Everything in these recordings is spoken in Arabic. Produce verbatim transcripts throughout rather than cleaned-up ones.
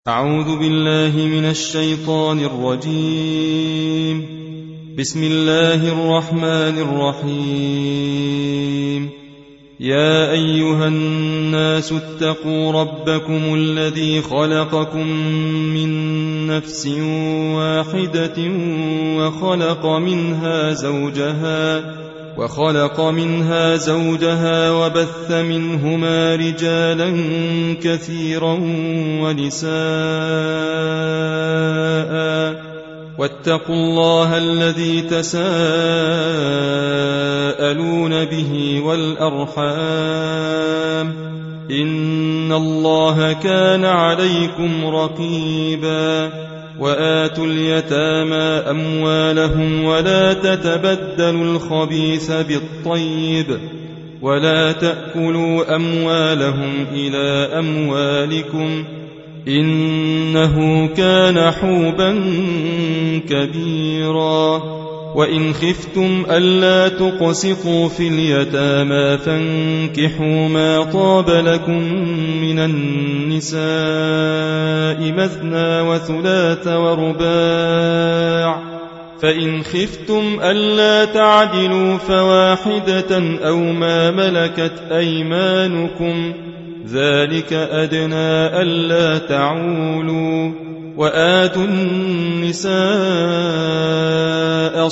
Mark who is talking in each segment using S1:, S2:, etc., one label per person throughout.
S1: أعوذ بالله من الشيطان الرجيم. بسم الله الرحمن الرحيم. يا أيها الناس اتقوا ربكم الذي خلقكم من نفس واحدة وخلق منها زوجها وخلق منها زوجها وبث منهما رجالا كثيرا ونساء، واتقوا الله الذي تساءلون به والأرحام، إن الله كان عليكم رقيبا. وآتوا اليتامى أموالهم ولا تتبدلوا الخبيث بالطيب، ولا تأكلوا أموالهم إلى أموالكم، إنه كان حوبا كبيرا. وإن خفتم ألا تقسطوا في اليتامى فانكحوا ما طاب لكم من النساء مثنى وثلاث ورباع، فإن خفتم ألا تعدلوا فواحدة أو ما ملكت أيمانكم، ذلك أدنى ألا تعولوا. وآتوا النساء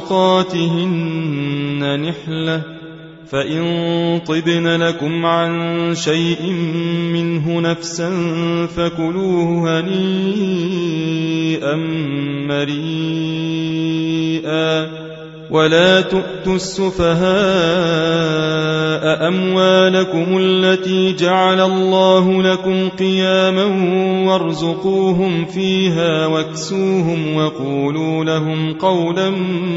S1: صدقاتهن نحلة، فإن طبن لكم عن شيء منه نفسا فكلوه هنيئا مريئا. ولا تؤتوا السفهاء أموالكم التي جعل الله لكم قياما وارزقوهم فيها واكسوهم وقولوا لهم قولا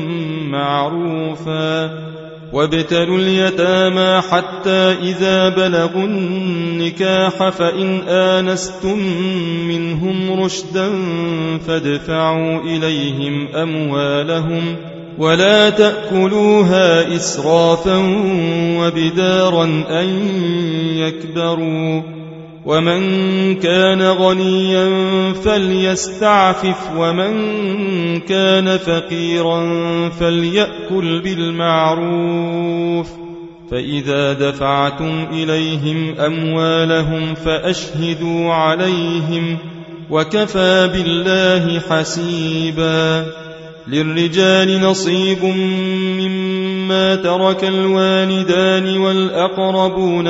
S1: معروفا. وابتلوا اليتامى حتى إذا بلغوا النكاح فإن آنستم منهم رشدا فادفعوا إليهم أموالهم، ولا تأكلوها إسرافا وبدارا أن يكبروا. ومن كان غنيا فليستعفف، ومن كان فقيرا فليأكل بالمعروف. فإذا دفعتم إليهم أموالهم فأشهدوا عليهم، وكفى بالله حسيبا. للرجال نصيب مما ترك الوالدان والأقربون،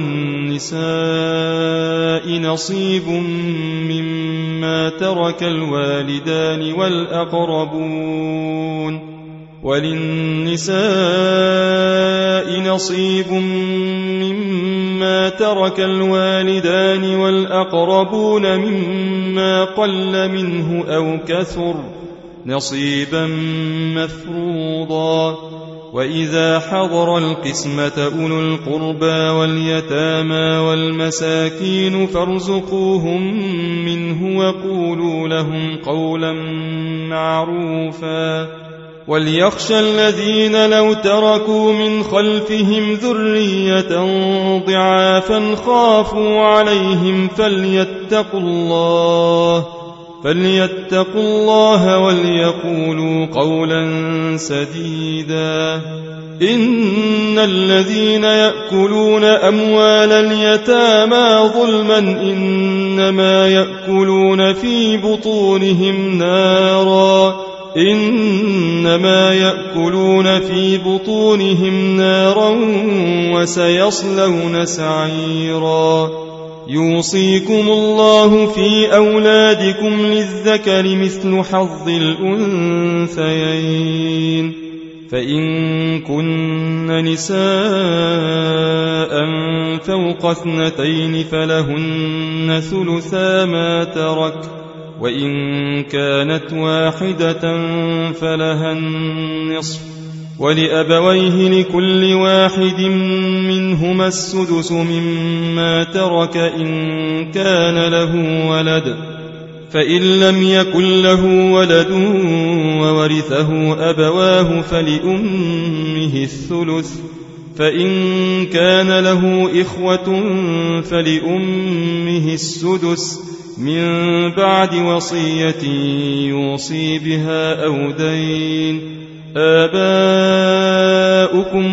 S1: وللنساء نصيب مما ترك الوالدان والأقربون وللنساء نصيب مما ترك الوالدان والأقربون مما قل منه أو كثر، نصيبا مفروضا. وإذا حضر القسمة أولو القربى واليتامى والمساكين فارزقوهم منه وقولوا لهم قولا معروفا. وليخشى الذين لو تركوا من خلفهم ذرية ضعافا خافوا عليهم فليتقوا الله فليتقوا الله وليقولوا قولا سديدا. إن الذين يأكلون أموال اليتامى ظلما إنما يأكلون في بطونهم نارا إنما يأكلون في بطونهم نارا وسيصلون سعيرا. يوصيكم الله في أولادكم للذكر مثل حظ الأنثيين، فإن كن نساء فوق اثنتين فلهن ثلثا ما ترك، وإن كانت واحدة فلها النصف، ولأبويه لكل واحد منهما السدس مما ترك إن كان له ولد، فإن لم يكن له ولد وورثه أبواه فلأمه الثلث، فإن كان له إخوة فلأمه السدس، من بعد وصية يوصي بها أو دين. آباؤكم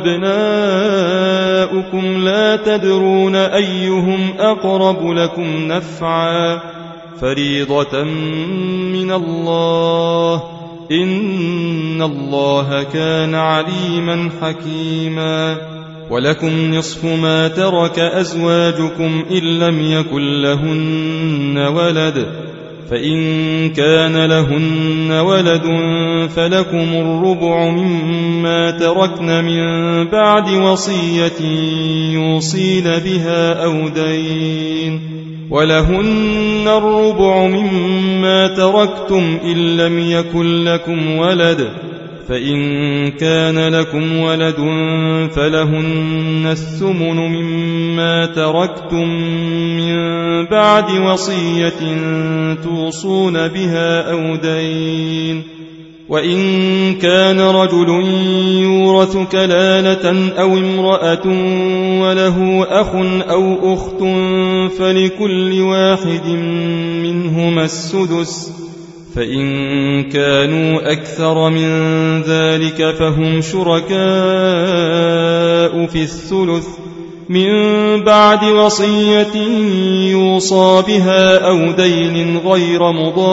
S1: وأبناؤكم لا تدرون أيهم أقرب لكم نفعا فريضة من الله إن الله كان عليما حكيما. ولكم نصف ما ترك أزواجكم إن لم يكن لهن ولد، فإن كان لهن ولد فلكم الربع مما تركن من بعد وصية يوصين بها أو دين. ولهن الربع مما تركتم إن لم يكن لكم ولد، فإن كان لكم ولد فلهن الثمن مما تركتم من بعد وصية توصون بها أو دين. وإن كان رجل يورث كلالة أو امرأة وله أخ أو أخت فلكل واحد منهما السدس، فإن كانوا أكثر من ذلك فهم شركاء في الثلث من بعد وصية يوصى بها أو دين غير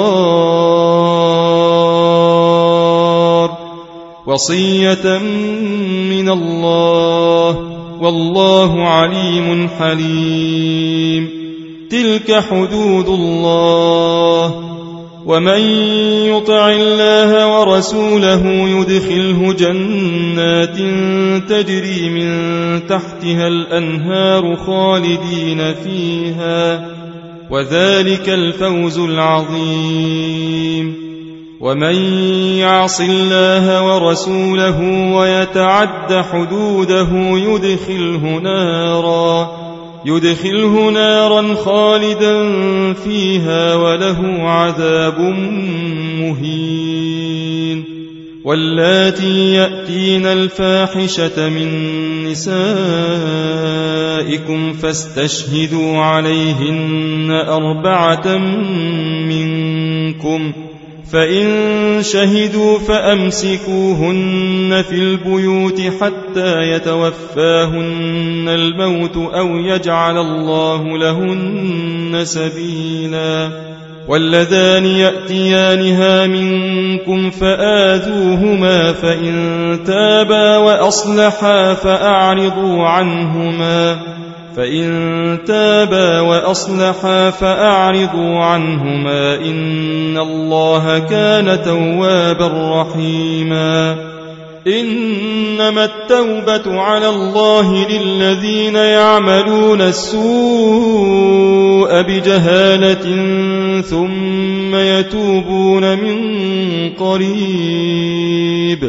S1: مضار، وصية من الله والله عليم حليم. تلك حدود الله، ومن يطع الله ورسوله يدخله جنات تجري من تحتها الأنهار خالدين فيها، وذلك الفوز العظيم. ومن يعص الله ورسوله ويتعد حدوده يدخله نارا يدخله نارا خالدا فيها وله عذاب مهين. واللاتي يأتين الفاحشة من نسائكم فاستشهدوا عليهن أربعة منكم، فإن شهدوا فأمسكوهن في البيوت حتى يتوفاهن الموت أو يجعل الله لهن سبيلا. واللذان يأتيانها منكم فآذوهما، فإن تابا وأصلحا فأعرضوا عنهما فإن تابا وأصلحا فأعرضوا عنهما إن الله كان توابا رحيما. إنما التوبة على الله للذين يعملون السوء بجهالة ثم يتوبون من قريب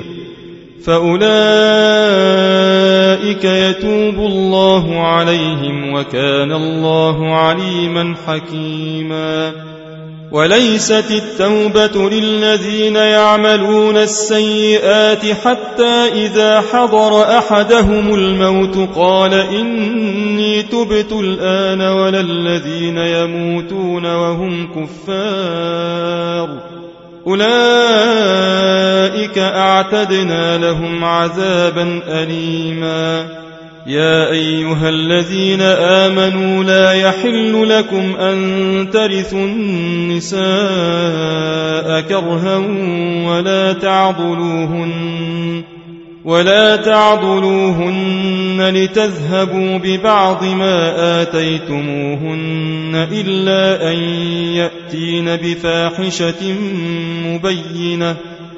S1: فأولئك يتوب الله عليهم وكان الله عليما حكيما. وليست التوبة للذين يعملون السيئات حتى إذا حضر أحدهم الموت قال إني تبت الآن، ولا الذين يموتون وهم كفار أولئك أعتدنا لهم عذابا أليما. يا أيها الذين آمنوا لا يحل لكم أن ترثوا النساء كرها ولا تعضلوهن ولا تعضلوهن لتذهبوا ببعض ما آتيتموهن إلا أن يأتين بفاحشة مبينة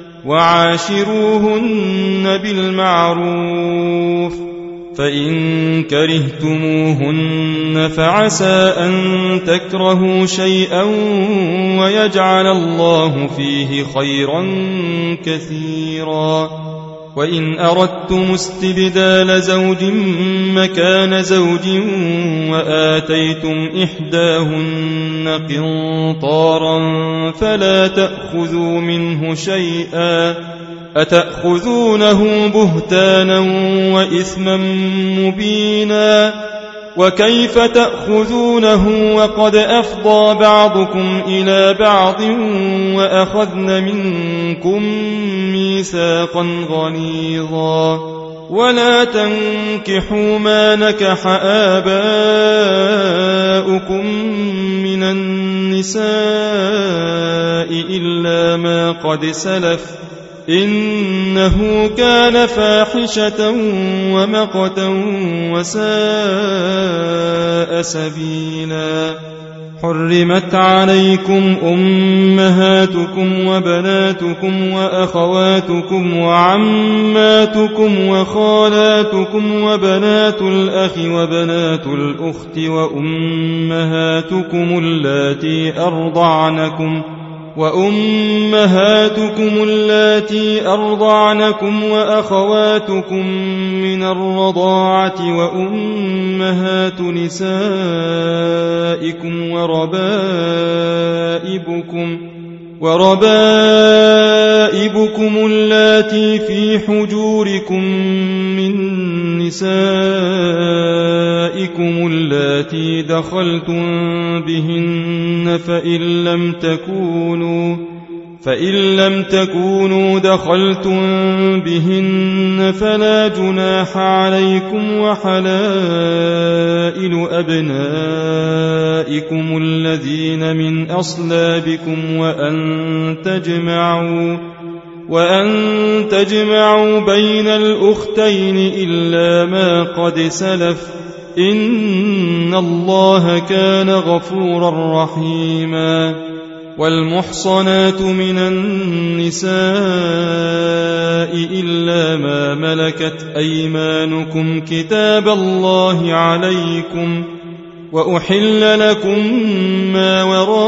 S1: وعاشروهن بالمعروف، فإن كرهتموهن فعسى أن تكرهوا شيئا ويجعل الله فيه خيرا كثيرا. وإن أردتم استبدال زوج مكان زوج وآتيتم إحداهن قنطارا فلا تأخذوا منه شيئا أتأخذونه بهتانا وإثما مبينا. وكيف تأخذونه وقد أفضى بعضكم إلى بعض وأخذن منكم ميثاقا غليظا ولا تنكحوا ما نكح آباؤكم من النساء إلا ما قد سلف إنه كان فاحشة ومقتا وساء سبيلا. حرمت عليكم أمهاتكم وبناتكم وأخواتكم وعماتكم وخالاتكم وبنات الأخ وبنات الأخت وأمهاتكم اللاتي أرضعنكم وأمهاتكم اللاتي أرضعنكم وأخواتكم من الرضاعة وأمهات نسائكم وربائبكم وربائبكم اللاتي في حجوركم من نسائكم اللاتي دخلتم بهن فإن لم تكونوا فإن لم تكونوا دخلتم بهن فلا جناح عليكم وحلائل أبنائكم الذين من أصلابكم وأن تجمعوا وأن تجمعوا بين الأختين إلا ما قد سلف إن الله كان غفورا رحيما. والمحصنات من النساء إلا ما ملكت أيمانكم كتاب الله عليكم وأحل لكم ما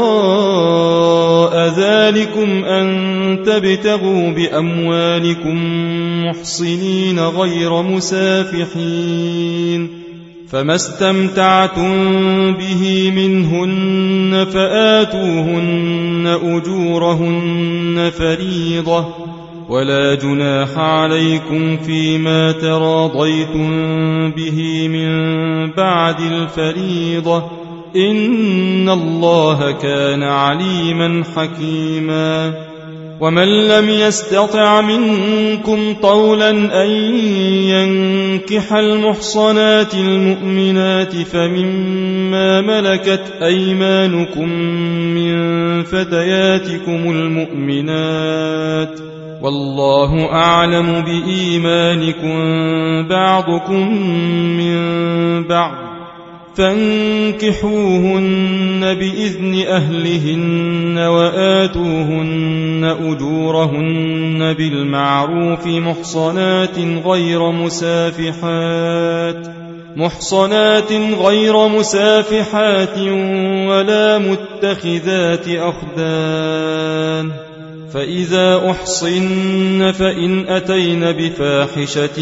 S1: وراء ذلكم أن تبتغوا بأموالكم محصنين غير مسافحين فما استمتعتم به منهن فآتوهن أجورهن فريضة ولا جناح عليكم فيما تراضيتم به من بعد الفريضة إن الله كان عليما حكيما. ومن لم يستطع منكم طولا أن ينكح المحصنات المؤمنات فمما ملكت أيمانكم من فتياتكم المؤمنات والله أعلم بإيمانكم بعضكم من بعض فانكحوهن بإذن أهلهن وآتوهن أجورهن بالمعروف محصنات غير مسافحات محصنات غير مسافحات ولا متخذات أخدان فإذا أحصن فإن أتين بفاحشة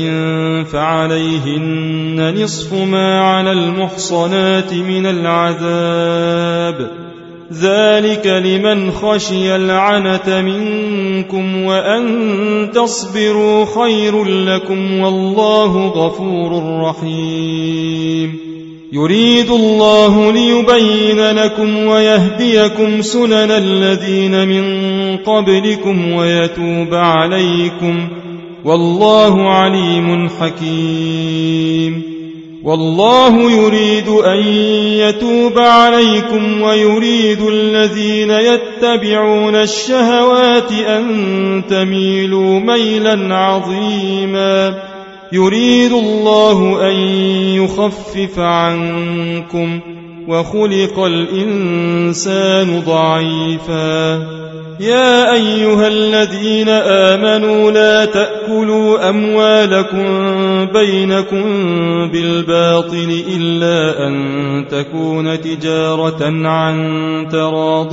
S1: فعليهن نصف ما على المحصنات من العذاب ذلك لمن خشي العنة منكم وأن تصبروا خير لكم والله غفور رحيم. يريد الله ليبين لكم ويهديكم سنن الذين من قبلكم ويتوب عليكم والله عليم حكيم. والله يريد أن يتوب عليكم ويريد الذين يتبعون الشهوات أن تميلوا ميلا عظيما. يريد الله أن يخفف عنكم وخلق الإنسان ضعيفا. يا أيها الذين آمنوا لا تأكلوا أموالكم بينكم بالباطل إلا أن تكون تجارة عن تراض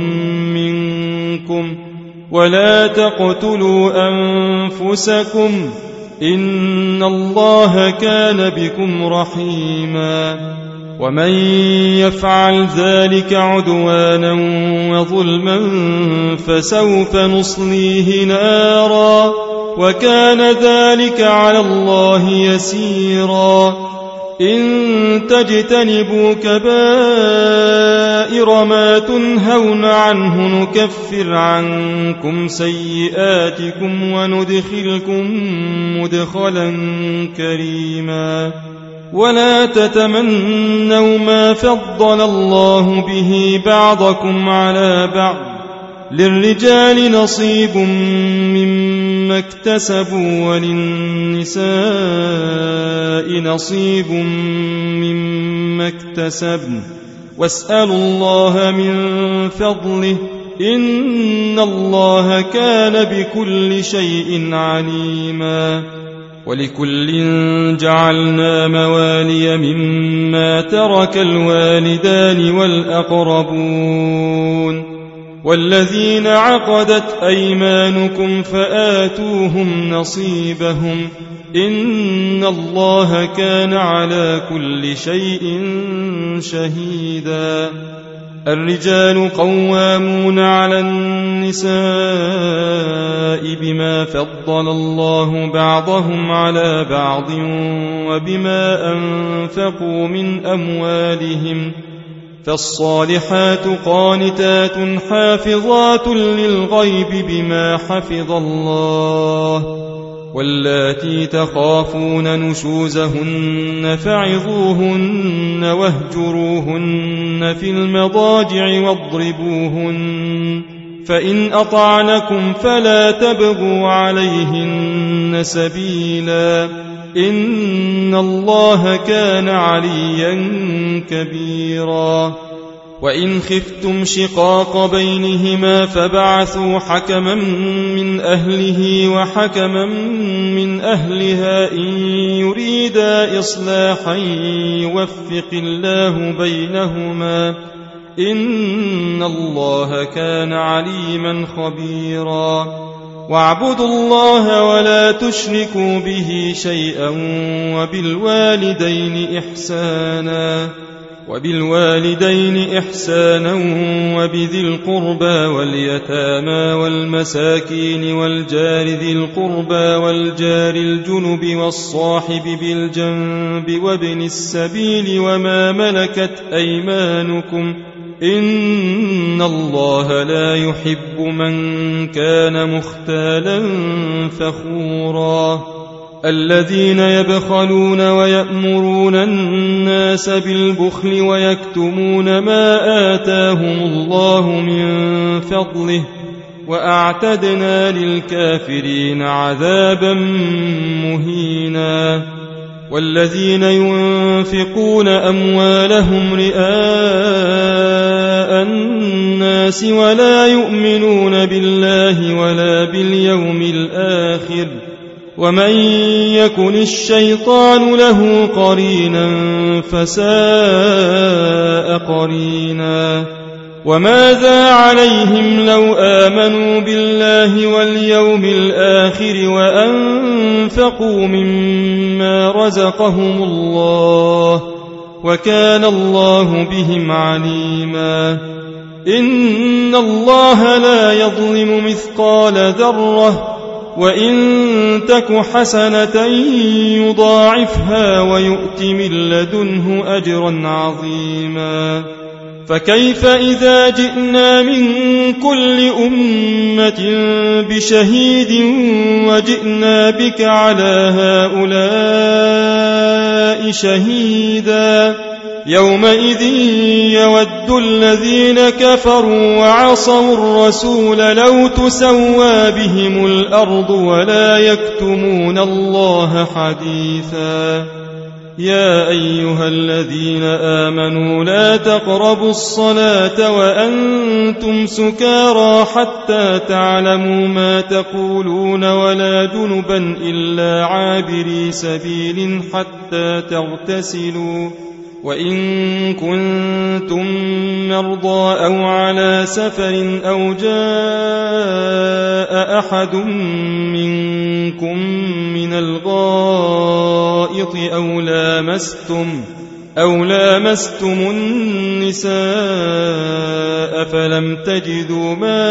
S1: منكم ولا تقتلوا أنفسكم إن الله كان بكم رحيما. ومن يفعل ذلك عدوانا وظلما فسوف نصليه نارا وكان ذلك على الله يسيرا. إن تجتنبوا كبائر ما تنهون عنه نكفر عنكم سيئاتكم وندخلكم مدخلا كريما ولا تتمنوا ما فضل الله به بعضكم على بعض للرجال نصيب مما اكتسبوا وللنساء نصيب مما اكتسبن واسألوا الله من فضله إن الله كان بكل شيء عليما ولكل جعلنا موالي مما ترك الوالدان والأقربون والذين عقدت أيمانكم فآتوهم نصيبهم إن الله كان على كل شيء شهيدا الرجال قوامون على النساء بما فضل الله بعضهم على بعض وبما أنفقوا من أموالهم فالصالحات قانتات حافظات للغيب بما حفظ الله واللاتي تخافون نشوزهن فعظوهن واهجروهن في المضاجع واضربوهن فإن أطعنكم فلا تبغوا عليهن سبيلا إن الله كان عليا كبيرا وإن خفتم شقاق بينهما فبعثوا حكما من أهله وحكما من أهلها إن يريدا إصلاحا يوفق الله بينهما إن الله كان عليما خبيرا واعبدوا الله ولا تشركوا به شيئا وبالوالدين إحسانا وبالوالدين إحسانا وبذي القربى واليتامى والمساكين والجار ذي القربى والجار الجنب والصاحب بالجنب وابن السبيل وما ملكت أيمانكم إن الله لا يحب من كان مختالا فخورا الذين يبخلون ويأمرون الناس بالبخل ويكتمون ما آتاهم الله من فضله وأعتدنا للكافرين عذابا مهينا والذين ينفقون أموالهم رئاء الناس ولا يؤمنون بالله ولا باليوم الآخر ومن يكن الشيطان له قرينا فساء قرينا وماذا عليهم لو آمنوا بالله واليوم الآخر وأنفقوا مما رزقهم الله وكان الله بهم عليما إن الله لا يظلم مثقال ذرة وإن تك حسنة يضاعفها ويؤت من لدنه أجرا عظيما فكيف إذا جئنا من كل أمة بشهيد وجئنا بك على هؤلاء شهيدا يومئذ يود الذين كفروا وعصوا الرسول لو تسوى بهم الأرض ولا يكتمون الله حديثا يا أيها الذين آمنوا لا تقربوا الصلاة وأنتم سكارى حتى تعلموا ما تقولون ولا جنبا إلا عابري سبيل حتى تغتسلوا وإن كنتم مرضى أو على سفر أو جاء أحد منكم من الغائط أو لامستم أو لامستم النساء فلم تجدوا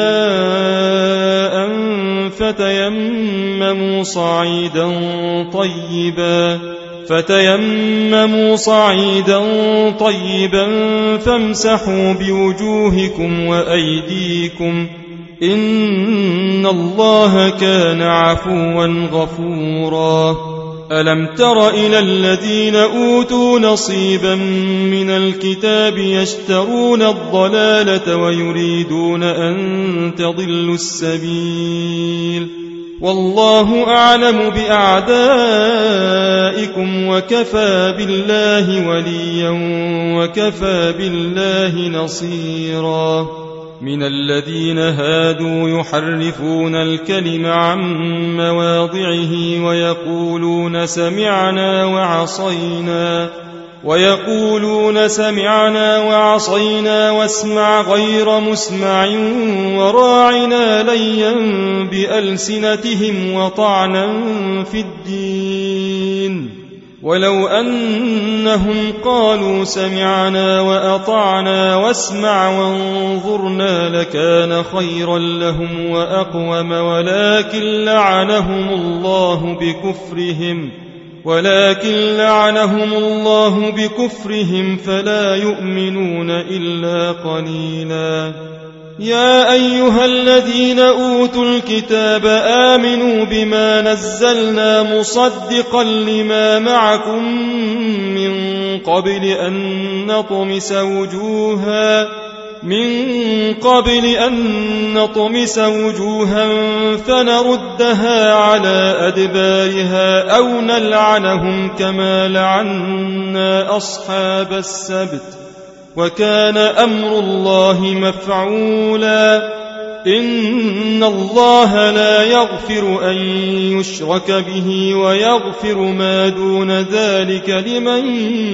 S1: ماء فتيمموا صعيدا طيبا فتيمموا صعيدا طيبا فامسحوا بوجوهكم وأيديكم إن الله كان عفوا غفورا ألم تر إلى الذين أوتوا نصيبا من الكتاب يشترون الضلالة ويريدون أن تضلوا السبيل والله أعلم بأعدائكم وكفى بالله وليا وكفى بالله نصيرا من الذين هادوا يحرفون الكلم عن مواضعه ويقولون سمعنا وعصينا ويقولون سمعنا وعصينا واسمع غير مسمع وراعنا ليا بألسنتهم وطعنا في الدين ولو أنهم قالوا سمعنا وأطعنا واسمع وانظرنا لكان خيرا لهم وأقوم ولكن لعنهم الله بكفرهم ولكن لعنهم الله بكفرهم فلا يؤمنون إلا قليلا يا أيها الذين أوتوا الكتاب آمنوا بما نزلنا مصدقا لما معكم من قبل أن نطمس وجوها من قبل أن نطمس وجوها فنردها على أدبارها أو نلعنهم كما لعنا أصحاب السبت وكان أمر الله مفعولا إن الله لا يغفر أن يشرك به ويغفر ما دون ذلك لمن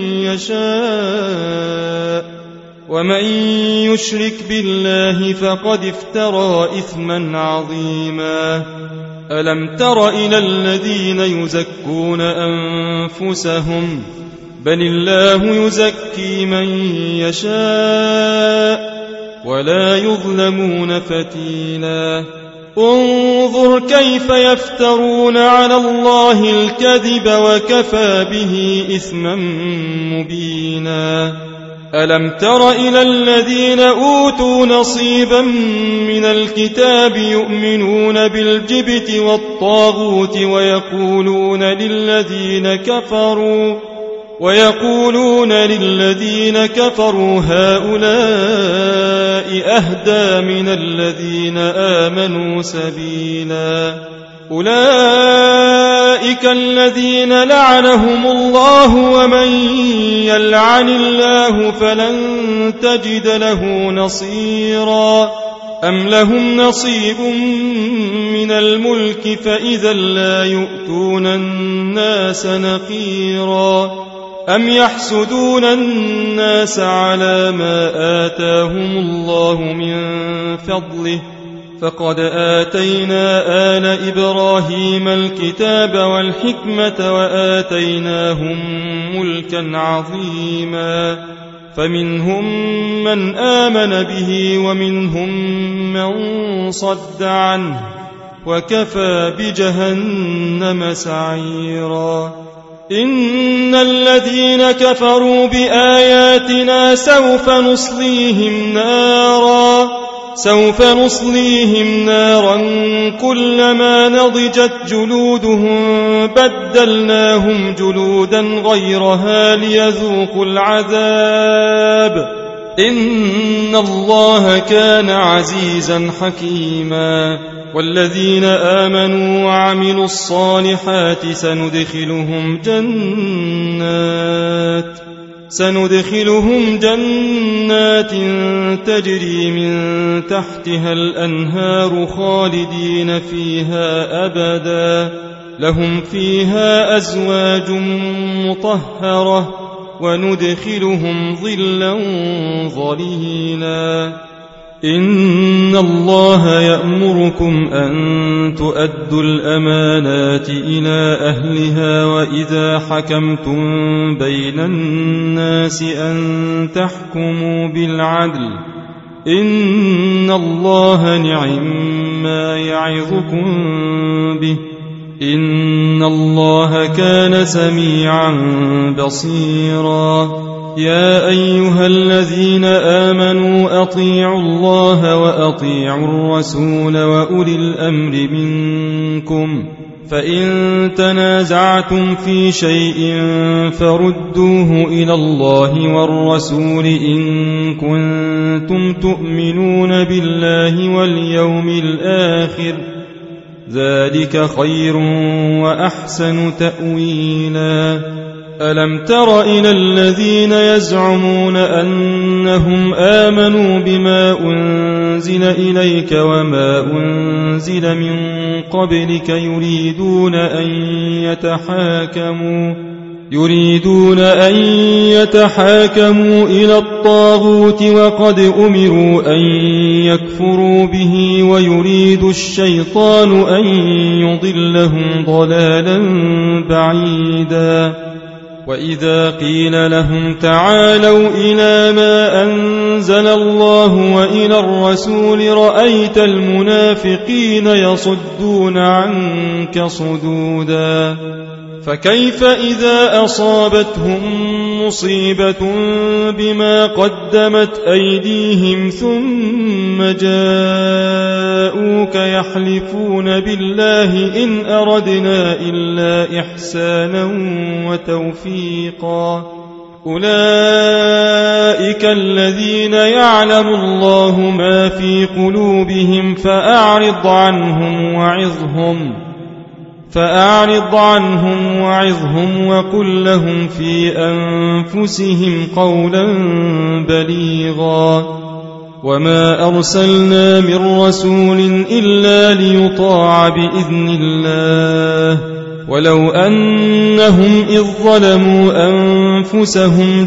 S1: يشاء ومن يشرك بالله فقد افترى إثما عظيما ألم تر إلى الذين يزكون أنفسهم بل الله يزكي من يشاء ولا يظلمون فتيلا انظر كيف يفترون على الله الكذب وكفى به إثما مبينا ألم تر إلى الذين أوتوا نصيبا من الكتاب يؤمنون بالجبت والطاغوت ويقولون للذين كفروا ويقولون للذين كفروا هؤلاء أهدى من الذين آمنوا سبيلا أولئك الذين لعنهم الله ومن يلعن الله فلن تجد له نصيرا أم لهم نصيب من الملك فإذا لا يؤتون الناس نقيرا أم يحسدون الناس على ما آتاهم الله من فضله فقد آتينا آل إبراهيم الكتاب والحكمة وآتيناهم ملكا عظيما فمنهم من آمن به ومنهم من صد عنه وكفى بجهنم سعيرا إن الذين كفروا بآياتنا سوف نصليهم نارا سوف نصليهم نارا كلما نضجت جلودهم بدلناهم جلودا غيرها ليذوقوا العذاب إن الله كان عزيزا حكيما والذين آمنوا وعملوا الصالحات سندخلهم جنات سندخلهم جنات تجري من تحتها الأنهار خالدين فيها أبدا لهم فيها أزواج مطهرة وندخلهم ظلا ظليلا إن الله يأمركم أن تؤدوا الأمانات إلى أهلها وإذا حكمتم بين الناس أن تحكموا بالعدل إن الله نعم ما يعظكم به إن الله كان سميعا بصيرا يا أيها الذين آمنوا أطيعوا الله وأطيعوا الرسول وأولي الأمر منكم فإن تنازعتم في شيء فردوه إلى الله والرسول إن كنتم تؤمنون بالله واليوم الآخر ذلك خير وأحسن تأويلا ألم تر إلى الذين يزعمون أنهم آمنوا بما أنزل إليك وما أنزل من قبلك يريدون أن يتحاكموا يريدون أن يتحاكموا إلى الطاغوت وقد أمروا أن يكفروا به ويريد الشيطان أن يضلهم ضلالا بعيدا وإذا قيل لهم تعالوا إلى ما أنزل الله وإلى الرسول رأيت المنافقين يصدون عنك صدودا فكيف إذا أصابتهم مصيبة بما قدمت أيديهم ثم جاءوك يحلفون بالله إن أردنا إلا إحسانا وتوفيقا أولئك الذين يعلم الله ما في قلوبهم فأعرض عنهم وعظهم فأعرض عنهم وعظهم وقل لهم في أنفسهم قولا بليغا وما أرسلنا من رسول إلا ليطاع بإذن الله ولو أنهم إذ ظلموا أنفسهم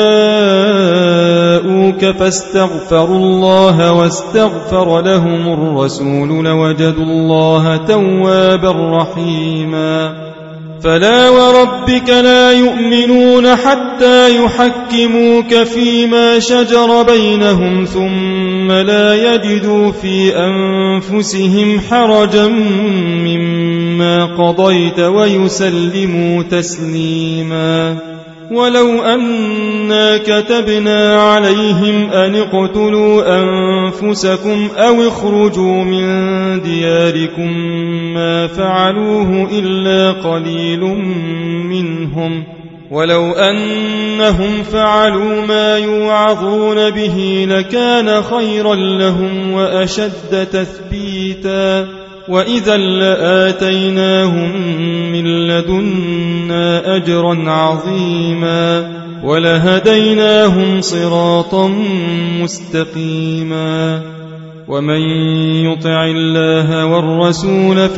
S1: جاءوك فاستغفروا الله واستغفر لهم الرسول لوجدوا الله توابا رحيما فلا وربك لا يؤمنون حتى يحكموك فيما شجر بينهم ثم لا يجدوا في أنفسهم حرجا مما قضيت ويسلموا تسليما ولو أنا كتبنا عليهم أن اقتلوا أنفسكم أو اخرجوا من دياركم ما فعلوه إلا قليل منهم ولو أنهم فعلوا ما يوعظون به لكان خيرا لهم وأشد تثبيتا وإذا لآتيناهم من لدنا أجرا عظيما ولهديناهم صراطا مستقيما ومن يطع الله والرسول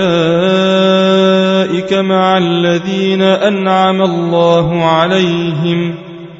S1: فأولئك مع الذين أنعم الله عليهم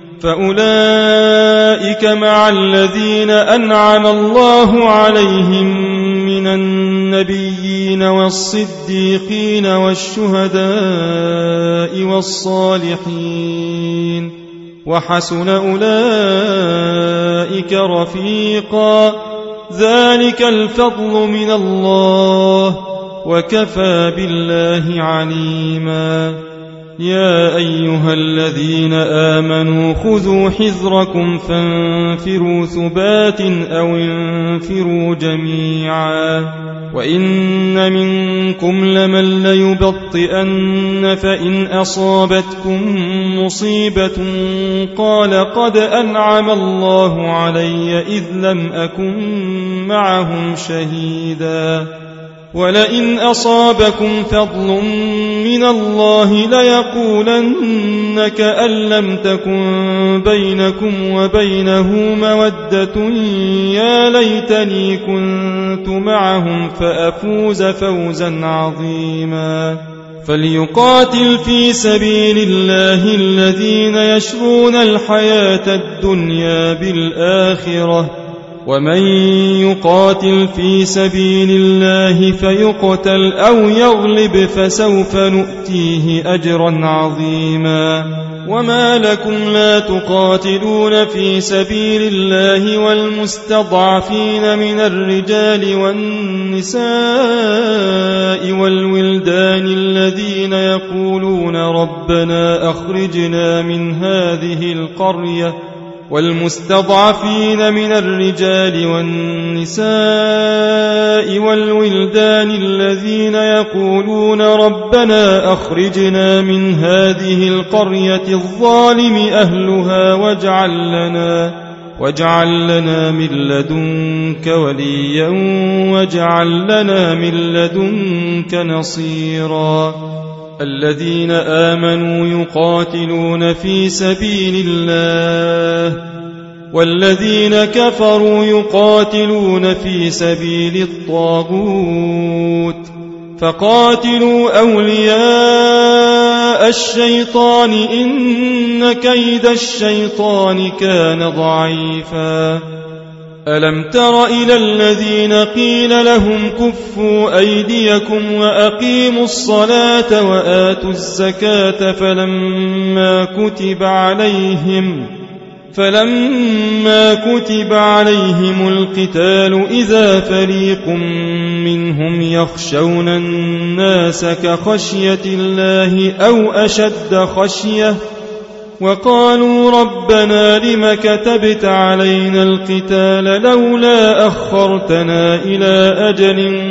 S1: فأولئك مع الذين أنعم الله عليهم من النبيين والصديقين والشهداء والصالحين وحسن أولئك رفيقا ذلك الفضل من الله وكفى بالله عليما يا أيها الذين آمنوا خذوا حذركم فانفروا ثبات أو انفروا جميعا وإن منكم لمن ليبطئن فإن أصابتكم مصيبة قال قد أنعم الله علي إذ لم أكن معهم شهيدا ولئن أصابكم فضل من الله ليقولن كأن لم تكن بينكم وبينه مودة يا ليتني كنت معهم فأفوز فوزا عظيما فليقاتل في سبيل الله الذين يشرون الحياة الدنيا بالآخرة ومن يقاتل في سبيل الله فيقتل أو يغلب فسوف نؤتيه أجرا عظيما وما لكم لا تقاتلون في سبيل الله والمستضعفين من الرجال والنساء والولدان الذين يقولون ربنا أخرجنا من هذه القرية والمستضعفين من الرجال والنساء والولدان الذين يقولون ربنا أخرجنا من هذه القرية الظالم أهلها واجعل لنا واجعل لنا من لدنك وليا واجعل لنا من لدنك نصيرا الذين آمنوا يقاتلون في سبيل الله والذين كفروا يقاتلون في سبيل الطاغوت فقاتلوا أولياء الشيطان إن كيد الشيطان كان ضعيفا ألم تر إلى الذين قيل لهم كفوا أيديكم وأقيموا الصلاة وآتوا الزكاة فلما كتب عليهم فلما كتب عليهم القتال إذا فريق منهم يخشون الناس كخشية الله أو أشد خشية وقالوا ربنا لم كتبت علينا القتال لولا أخرتنا إلى أجل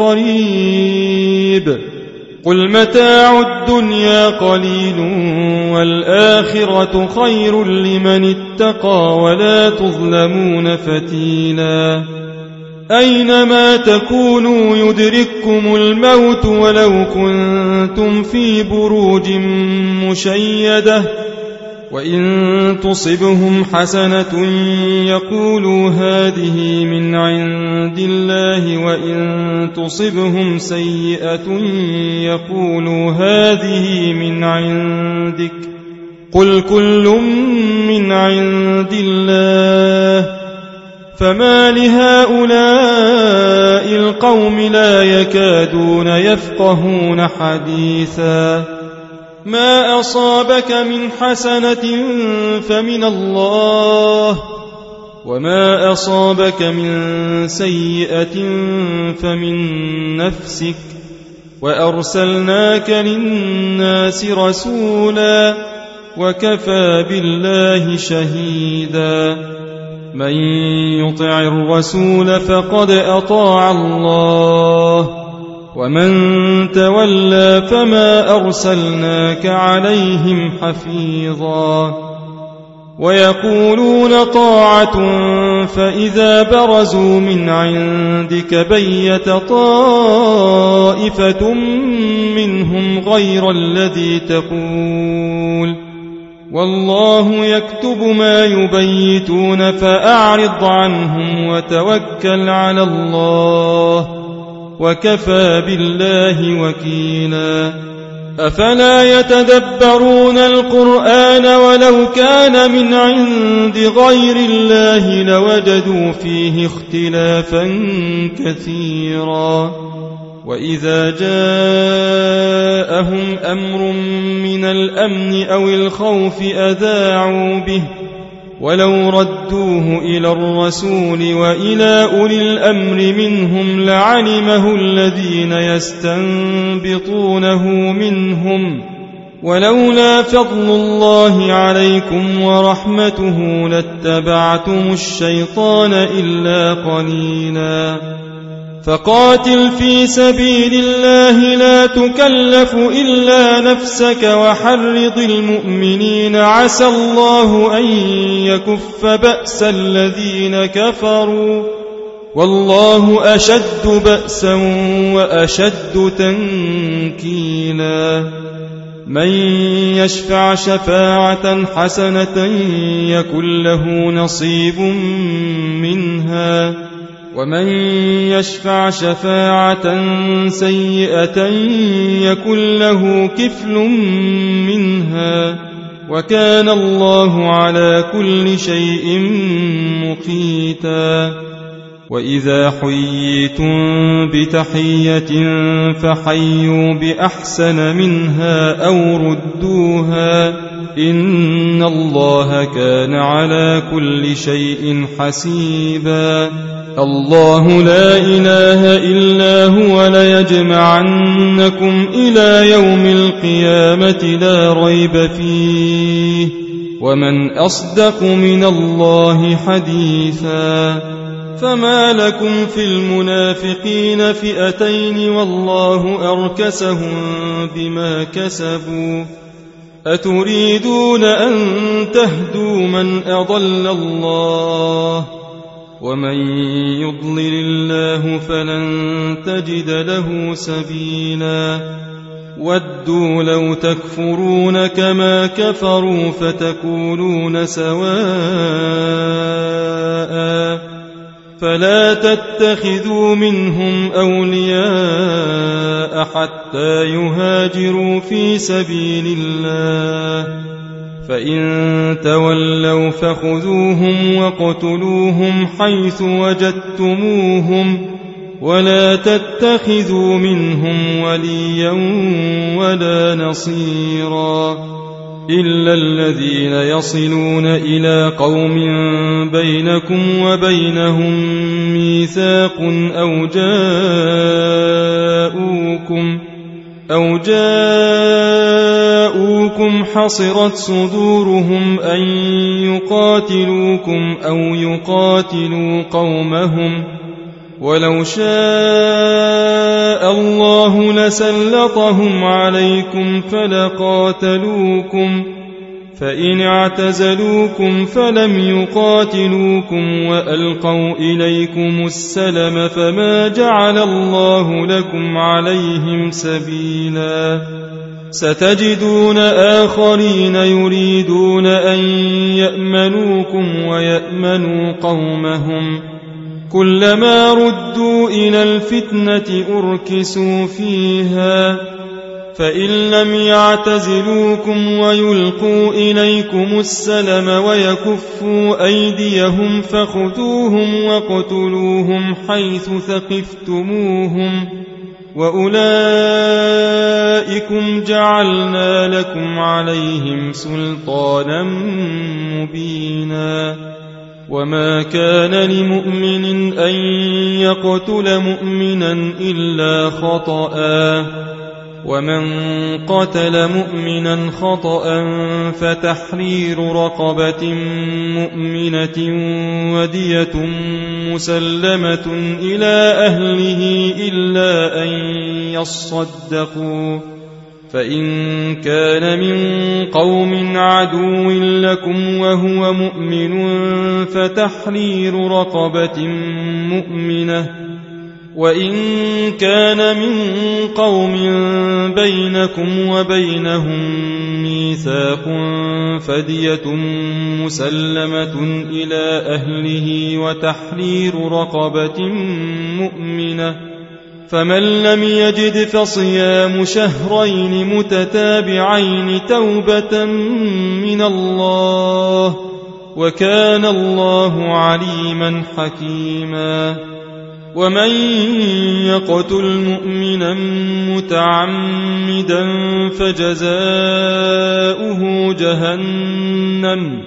S1: قريب قل متاع الدنيا قليل والآخرة خير لمن اتقى ولا تظلمون فتيلا أينما تكونوا يدرككم الموت ولو كنتم في بروج مشيدة وإن تصبهم حسنة يقولوا هذه من عند الله وإن تصبهم سيئة يقولوا هذه من عندك قل كل من عند الله فما لهؤلاء القوم لا يكادون يفقهون حديثا ما أصابك من حسنة فمن الله وما أصابك من سيئة فمن نفسك وأرسلناك للناس رسولا وكفى بالله شهيدا من يطع الرسول فقد أطاع الله ومن تولى فما أرسلناك عليهم حفيظا ويقولون طاعة فإذا برزوا من عندك بيت طائفة منهم غير الذي تقول والله يكتب ما يبيتون فأعرض عنهم وتوكل على الله وكفى بالله وكيلا أفلا يتدبرون القرآن ولو كان من عند غير الله لوجدوا فيه اختلافا كثيرا وإذا جاءهم أمر من الأمن أو الخوف أذاعوا به ولو ردوه إلى الرسول وإلى أولي الأمر منهم لعلمه الذين يستنبطونه منهم ولولا فضل الله عليكم ورحمته لاتبعتم الشيطان إلا قليلا فقاتل في سبيل الله لا تكلف إلا نفسك وحرض المؤمنين عسى الله أن يكف بأس الذين كفروا والله أشد بأسا وأشد تنكيلا من يشفع شفاعة حسنة يكن له نصيب منها ومن يشفع شفاعة سيئة يكن له كفل منها وكان الله على كل شيء مقيتا وإذا حييتم بتحية فحيوا بأحسن منها أو ردوها إن الله كان على كل شيء حسيبا الله لا إله إلا هو ليجمعنكم إلى يوم القيامة لا ريب فيه ومن أصدق من الله حديثا فما لكم في المنافقين فئتين والله أركسهم بما كسبوا أتريدون أن تهدوا من أضل الله ومن يضلل الله فلن تجد له سبيلا ودوا لو تكفرون كما كفروا فتكونون سواء فلا تتخذوا منهم أولياء حتى يهاجروا في سبيل الله فإن تولوا فخذوهم وقتلوهم حيث وجدتموهم ولا تتخذوا منهم وليا ولا نصيرا إلا الذين يصلون إلى قوم بينكم وبينهم ميثاق أو جاءوكم أو جاءوكم حصرت صدورهم أن يقاتلوكم أو يقاتلوا قومهم ولو شاء الله لسلطهم عليكم فلقاتلوكم فإن اعتزلوكم فلم يقاتلوكم وألقوا إليكم السلم فما جعل الله لكم عليهم سبيلا ستجدون آخرين يريدون أن يأمنوكم ويأمنوا قومهم كلما ردوا إلى الفتنة أركسوا فيها فإن لم يعتزلوكم ويلقوا إليكم السلم ويكفوا أيديهم فخذوهم وقتلوهم حيث ثقفتموهم وأولئكم جعلنا لكم عليهم سلطانا مبينا وما كان لمؤمن أن يقتل مؤمنا إلا خطأ ومن قتل مؤمنا خطأ فتحرير رقبة مؤمنة ودية مسلمة إلى أهله إلا أن يصدقوا فإن كان من قوم عدو لكم وهو مؤمن فتحرير رقبة مؤمنة وإن كان من قوم بينكم وبينهم ميثاق فدية مسلمة إلى أهله وتحرير رقبة مؤمنة فمن لم يجد فصيام شهرين متتابعين توبة من الله وكان الله عليما حكيما ومن يقتل مؤمنا متعمدا فجزاؤه جهنم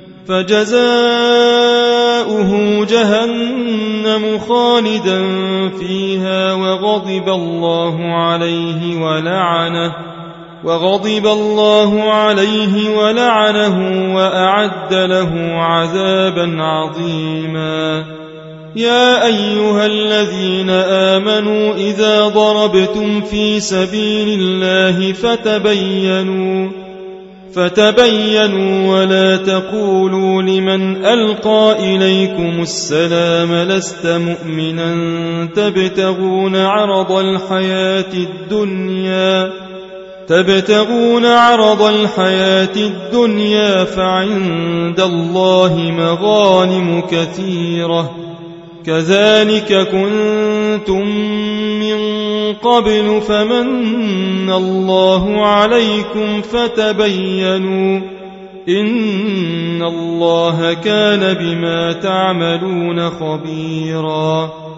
S1: فجزاؤه جهنم خالدا فيها وغضب الله عليه ولعنه وغضب الله عليه ولعنه وأعد له عذابا عظيما يا أيها الذين آمنوا إذا ضربتم في سبيل الله فتبينوا فتبينوا ولا تقولوا لمن ألقى إليكم السلام لست مؤمنا تبتغون عرض الحياة الدنيا تبتغون عرض الحياة الدنيا فعند الله مغانم كثيرة كذلك كنتم من قبل فمن الله عليكم فتبينوا إن الله كان بما تعملون خبيرا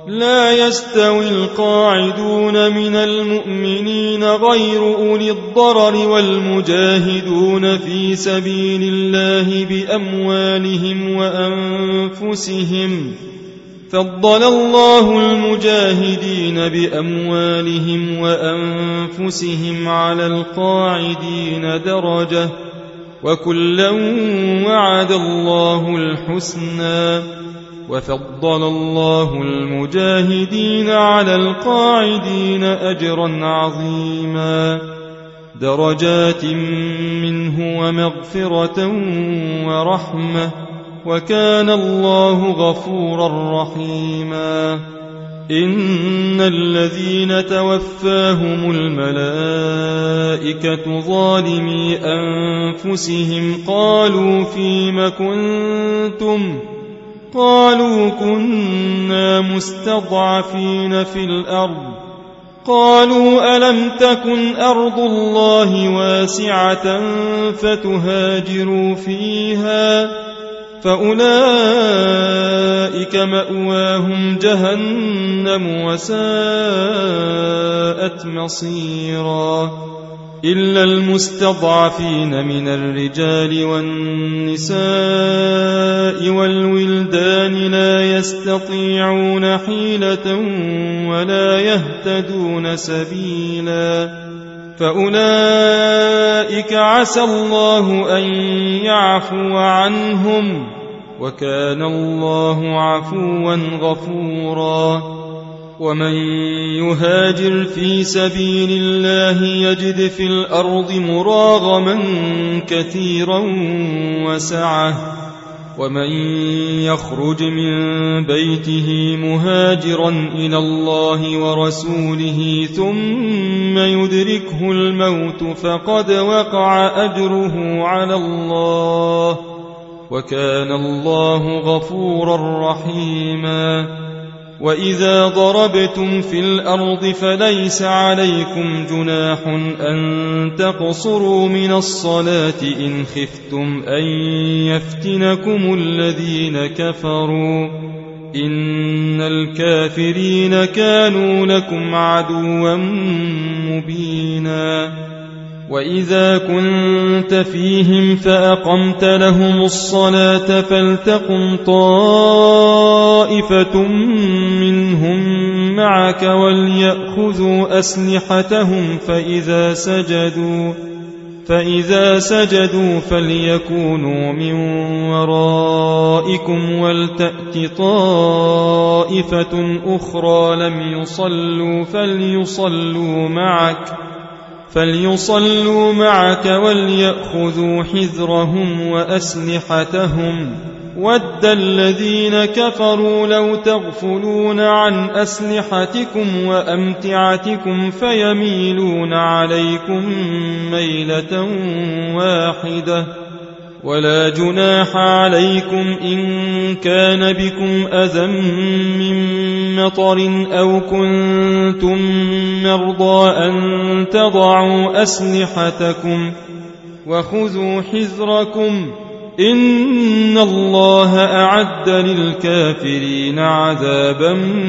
S1: لا يستوي القاعدون من المؤمنين غير أولي الضرر والمجاهدون في سبيل الله بأموالهم وأنفسهم فضل الله المجاهدين بأموالهم وأنفسهم على القاعدين درجة وكلا وعد الله الحسنى وفضل الله المجاهدين على القاعدين أجرا عظيما درجات منه ومغفرة ورحمة وكان الله غفورا رحيما إن الذين توفاهم الملائكة ظالمي أنفسهم قالوا فيم كنتم قالوا كنا مستضعفين في الأرض قالوا ألم تكن أرض الله واسعة فتهاجروا فيها فأولئك مأواهم جهنم وساءت مصيرا إلا المستضعفين من الرجال والنساء والولدان لا يستطيعون حيلة ولا يهتدون سبيلا فأولئك عسى الله أن يعفو عنهم وكان الله عفوا غفورا ومن يهاجر في سبيل الله يجد في الأرض مراغما كثيرا وسعة ومن يخرج من بيته مهاجرا إلى الله ورسوله ثم يدركه الموت فقد وقع أجره على الله وكان الله غفورا رحيما وإذا ضربتم في الأرض فليس عليكم جناح أن تقصروا من الصلاة إن خفتم أن يفتنكم الذين كفروا إن الكافرين كانوا لكم عدوا مبينا وإذا كنت فيهم فأقمت لهم الصلاة فلتقم طائفة منهم معك وليأخذوا أسلحتهم فإذا سجدوا فإذا سجدوا فليكونوا من ورائكم ولتأت طائفة أخرى لم يصلوا فليصلوا معك فليصلوا معك وليأخذوا حذرهم وأسلحتهم ود الذين كفروا لو تغفلون عن أسلحتكم وأمتعتكم فيميلون عليكم ميلة واحدة ولا جناح عليكم إن كان بكم أذى من مطر أو كنتم مرضى أن تضعوا أسلحتكم وخذوا حذركم إن الله أعد للكافرين عذابا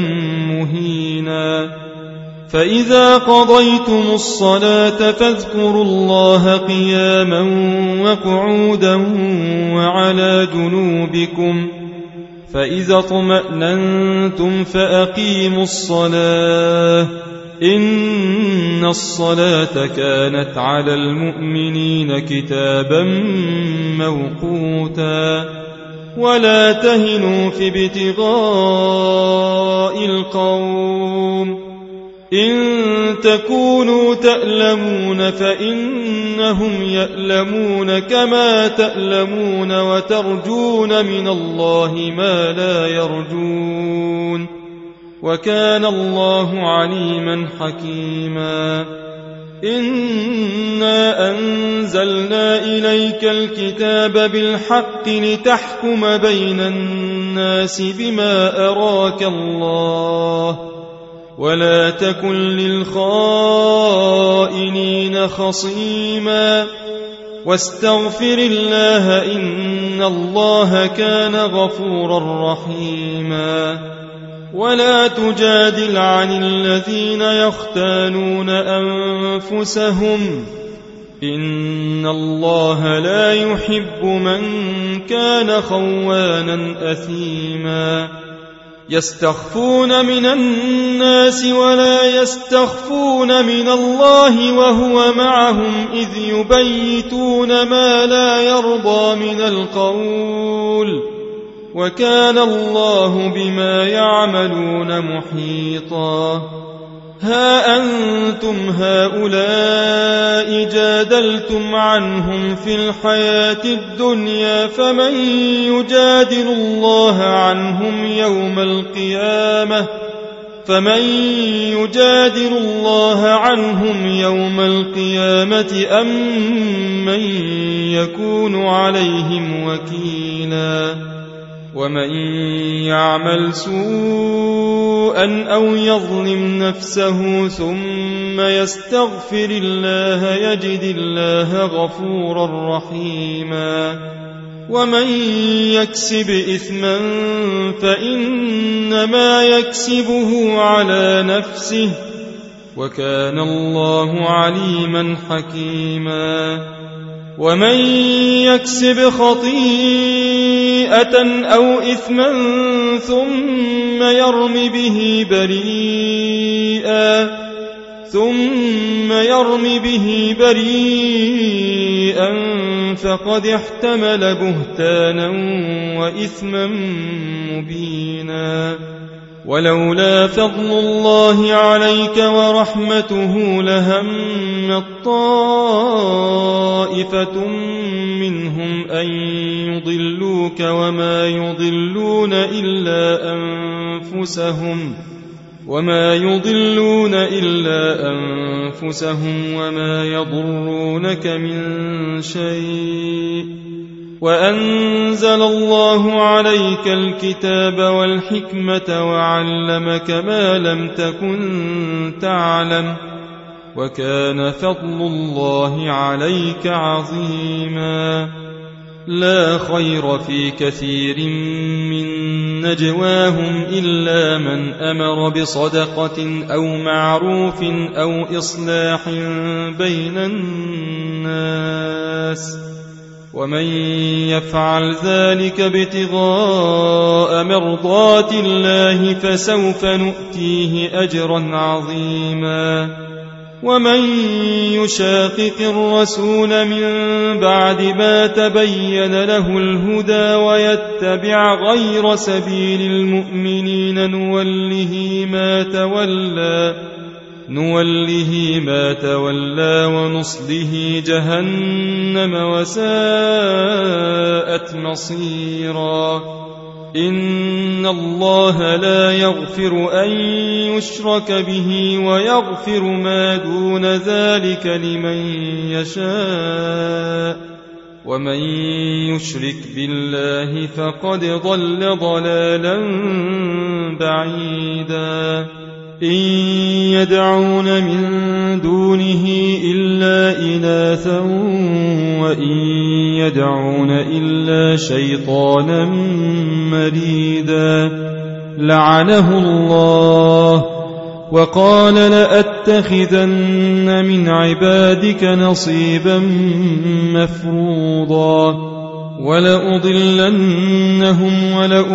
S1: مهينا فإذا قضيتم الصلاة فاذكروا الله قياما وقعودا وعلى جنوبكم فإذا اطمأننتم فأقيموا الصلاة إن الصلاة كانت على المؤمنين كتابا موقوتا ولا تهنوا في ابتغاء القوم إن تكونوا تألمون فإنهم يألمون كما تألمون وترجون من الله ما لا يرجون وكان الله عليما حكيما إنا أنزلنا إليك الكتاب بالحق لتحكم بين الناس بما أراك الله ولا تكن للخائنين خصيما واستغفر الله إن الله كان غفورا رحيما ولا تجادل عن الذين يختانون أنفسهم إن الله لا يحب من كان خوانا أثيما يستخفون من الناس ولا يستخفون من الله وهو معهم إذ يبيتون ما لا يرضى من القول وكان الله بما يعملون محيطا ها أنتم هؤلاء جادلتم عنهم في الحياة الدنيا فمن يجادل الله عنهم يوم القيامة فمن يجادل الله عنهم يوم القيامة أم من يكون عليهم وكيلا ومن يعمل سوءا أو يظلم نفسه ثم يستغفر الله يجد الله غفورا رحيما ومن يكسب إثما فإنما يكسبه على نفسه وكان الله عليما حكيما ومن يكسب خطيئة أو إثما ثم يرم به بريئا ثم يرم به بريئا فقد احتمل بهتانا وإثما مبينا ولولا فضل الله عليك ورحمته لهمت طائفة منهم أن يضلوك وما يضلون إلا أنفسهم وما يضلون إلا أنفسهم وما يضرونك من شيء وأنزل الله عليك الكتاب والحكمة وعلمك ما لم تكن تعلم وكان فضل الله عليك عظيما لا خير في كثير من نجواهم إلا من أمر بصدقة أو معروف أو إصلاح بين الناس ومن يفعل ذلك ابتغاء مرضات الله فسوف نؤتيه أجرا عظيما ومن يشاقق الرسول من بعد ما تبين له الهدى ويتبع غير سبيل المؤمنين نوله ما تولى نوله ما تولى ونصله جهنم وساءت مصيرا إن الله لا يغفر أن يشرك به ويغفر ما دون ذلك لمن يشاء ومن يشرك بالله فقد ضل ضلالا بعيدا إن يدعون من دونه إلا إناثا وإن يدعون إلا شيطانا مريدا لعنه الله وقال لأتخذن من عبادك نصيبا مفروضا ولأضلنهم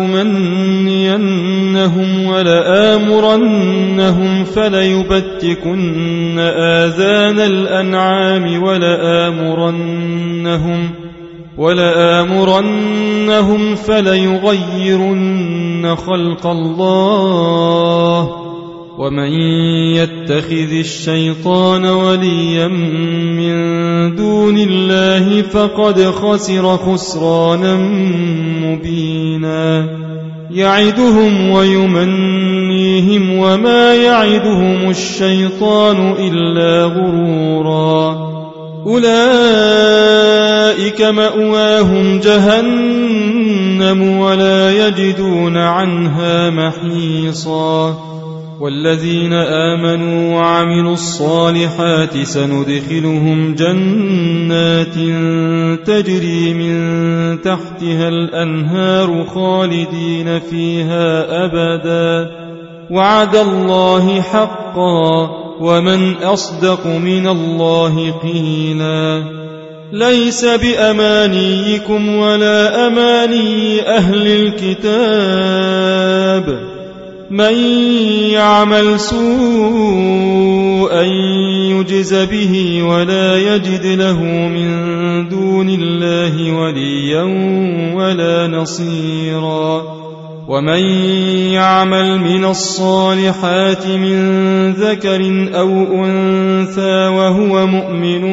S1: ولأمنينهم ولآمرنهم فليبتكن آذان الأنعام ولآمرنهم ولآمرنهم فليغيرن خلق الله ومن يتخذ الشيطان وليا من دون الله فقد خسر خسرانا مبينا يعدهم ويمنيهم وما يعدهم الشيطان إلا غرورا أولئك مأواهم جهنم ولا يجدون عنها محيصا والذين آمنوا وعملوا الصالحات سندخلهم جنات تجري من تحتها الأنهار خالدين فيها أبدا وعد الله حقا ومن أصدق من الله قيلا ليس بأمانيكم ولا أماني أهل الكتاب من يعمل سوءا يجز به ولا يجد له من دون الله وليا ولا نصيرا ومن يعمل من الصالحات من ذكر أو أنثى وهو مؤمن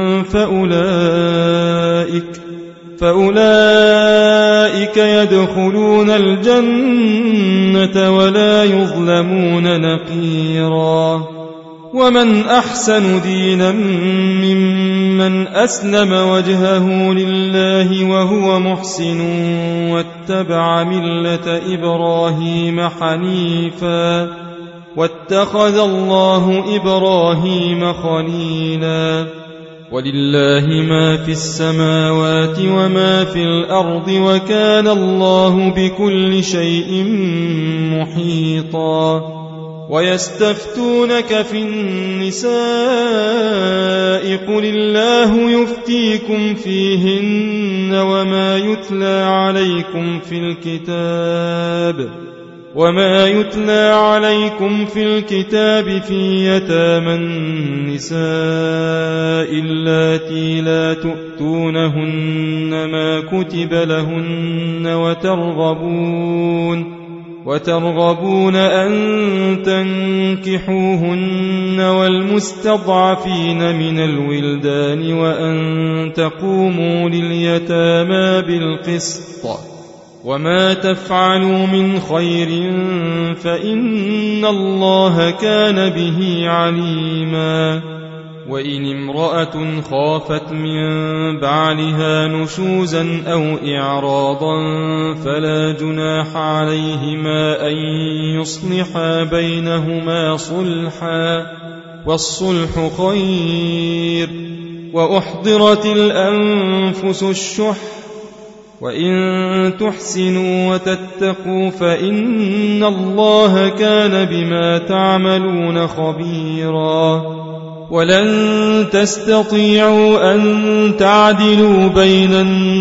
S1: فأولئك فأولئك يدخلون الجنة ولا يظلمون نقيرا ومن أحسن دينا ممن أسلم وجهه لله وهو محسن واتبع ملة إبراهيم حنيفا واتخذ الله إبراهيم خليلا ولله ما في السماوات وما في الأرض وكان الله بكل شيء محيطا ويستفتونك في النساء قل الله يفتيكم فيهن وما يتلى عليكم في الكتاب وما يتلى عليكم في الكتاب في يتامى النساء اللاتي لا تؤتونهن ما كتب لهن وترغبون وترغبون أن تنكحوهن والمستضعفين من الولدان وأن تقوموا لليتامى بالقسط وما تفعلوا من خير فإن الله كان به عليما وإن امرأة خافت من بعلها نشوزا أو إعراضا فلا جناح عليهما أن يصلحا بينهما صلحا والصلح خير وأحضرت الأنفس الشح وإن تحسنوا وتتقوا فإن الله كان بما تعملون خبيرا ولن تستطيعوا أن تعدلوا بين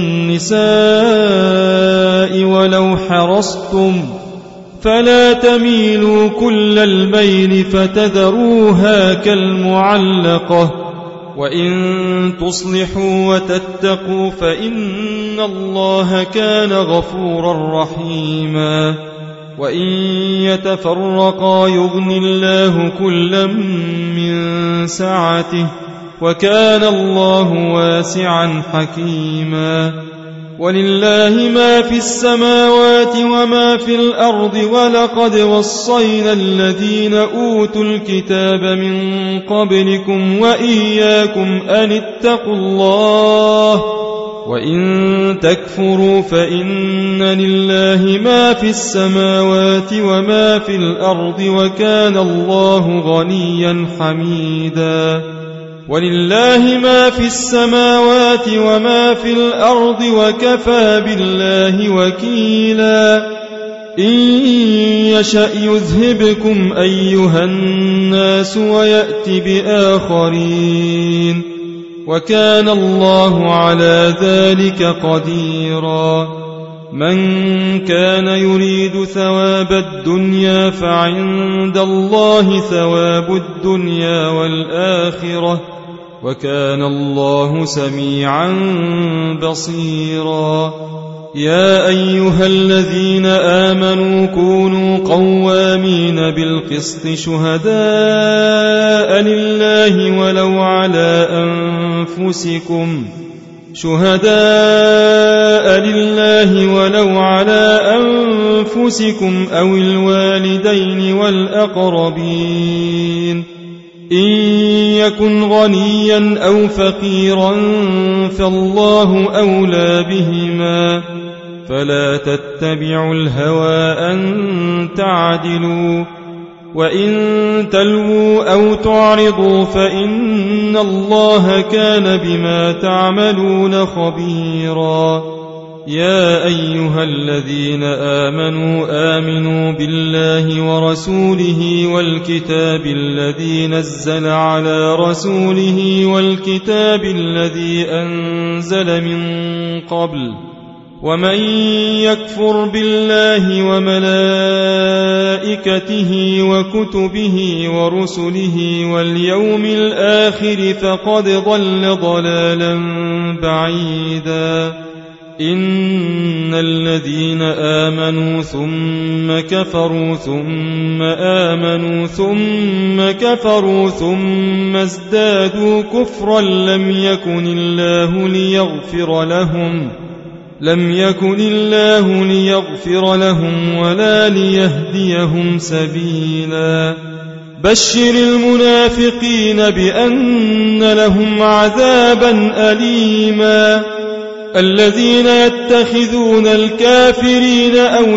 S1: النساء ولو حرصتم فلا تميلوا كل الميل فتذروها كالمعلقة وإن تصلحوا وتتقوا فإن الله كان غفورا رحيما وإن يتفرقا يغن الله كلا من سعته وكان الله واسعا حكيما ولله ما في السماوات وما في الأرض ولقد وصينا الذين أوتوا الكتاب من قبلكم وإياكم أن اتقوا الله وإن تكفروا فإن لله ما في السماوات وما في الأرض وكان الله غنيا حميدا ولله ما في السماوات وما في الأرض وكفى بالله وكيلا إن يشأ يذهبكم أيها الناس ويأت بآخرين وكان الله على ذلك قديرا من كان يريد ثواب الدنيا فعند الله ثواب الدنيا والآخرة وكان الله سميعا بصيرا يا أيها الذين آمنوا كونوا قوامين بالقسط شهداء لله ولو على أنفسكم شهداء لله ولو على أنفسكم أو الوالدين والأقربين إن يكن غنيا أو فقيرا فالله أولى بهما فلا تتبعوا الهوى أن تعدلوا وإن تلووا أو تعرضوا فإن الله كان بما تعملون خبيرا يا أيها الذين آمنوا آمنوا بالله ورسوله والكتاب الذي نزل على رسوله والكتاب الذي أنزل من قبل ومن يكفر بالله وملائكته وكتبه ورسله واليوم الآخر فقد ضل ضلالا بعيدا إن الذين آمنوا ثم كفروا ثم آمنوا ثم كفروا ثم ازدادوا كفرا لم يكن الله ليغفر لهم لم يكن الله ليغفر لهم ولا ليهديهم سبيلا بشر المنافقين بأن لهم عذابا أليما الذين يتخذون الكافرين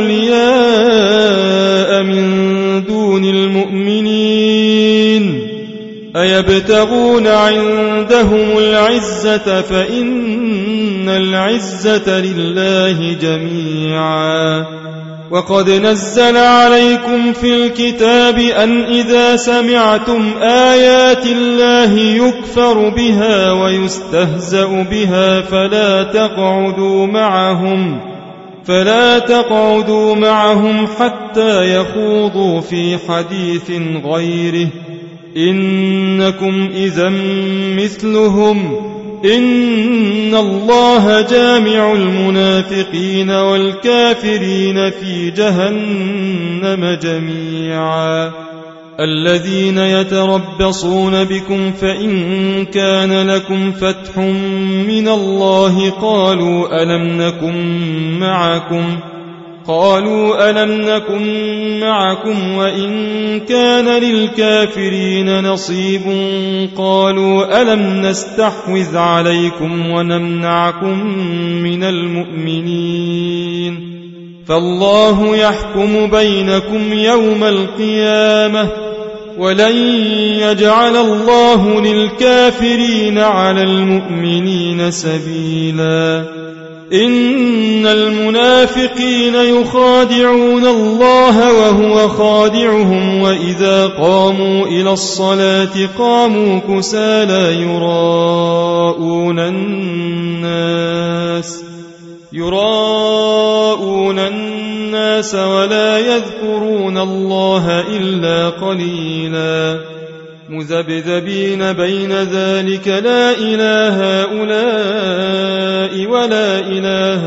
S1: أولياء من دون المؤمنين أيبتغون عندهم العزة فإن العزة لله جميعا وقد نزل عليكم في الكتاب أن إذا سمعتم آيات الله يكفر بها ويستهزأ بها فلا تقعدوا معهم فلا تقعدوا معهم حتى يخوضوا في حديث غيره إنكم إذا مثلهم إن الله جامع المنافقين والكافرين في جهنم جميعا الذين يتربصون بكم فإن كان لكم فتح من الله قالوا ألم نكن معكم قالوا ألم نكن معكم وإن كان للكافرين نصيب قالوا ألم نستحوذ عليكم ونمنعكم من المؤمنين فالله يحكم بينكم يوم القيامة ولن يجعل الله للكافرين على المؤمنين سبيلا إن المنافقين يخادعون الله وهو خادعهم وإذا قاموا إلى الصلاة قاموا كسالى يراءون الناس يراءون الناس ولا يذكرون الله إلا قليلا مذبذبين بين ذلك لا إله هؤلاء ولا إله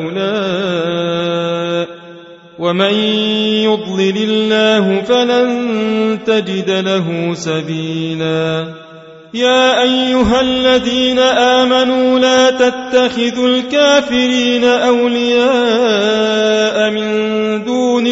S1: هؤلاء ومن يضلل الله فلن تجد له سبيلا يا أيها الذين آمنوا لا تتخذوا الكافرين أولياء من دون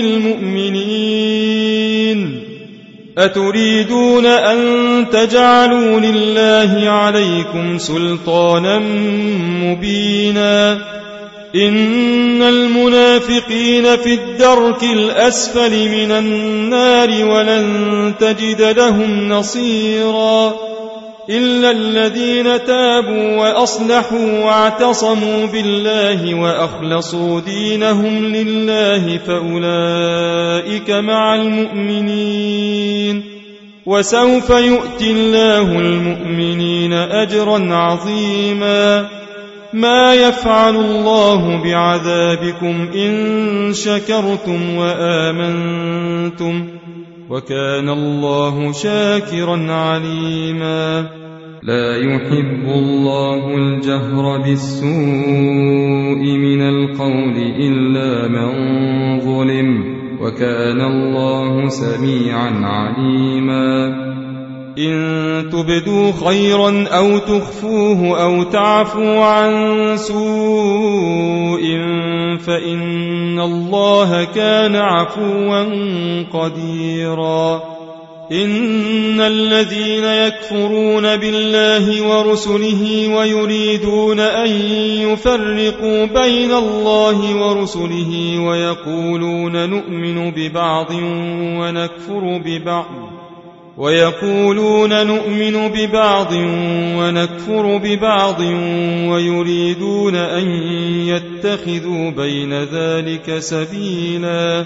S1: المؤمنين أتريدون أن تجعلوا لله عليكم سلطانا مبينا إن المنافقين في الدرك الأسفل من النار ولن تجد لهم نصيرا إلا الذين تابوا وأصلحوا واعتصموا بالله وأخلصوا دينهم لله فأولئك مع المؤمنين وسوف يؤتي الله المؤمنين أجرا عظيما ما يفعل الله بعذابكم إن شكرتم وآمنتم وكان الله شاكرا عليما لا يحب الله الجهر بالسوء من القول إلا من ظلم وكان الله سميعا عليما إن تبدوا خيرا أو تخفوه أو تعفوا عن سوء فإن الله كان عفوا قديرا إن الذين يكفرون بالله ورسله ويريدون أن يفرقوا بين الله ورسله ويقولون نؤمن ببعض ونكفر ببعض ويقولون نؤمن ببعض ونكفر ببعض ويريدون أن يتخذوا بين ذلك سبيلا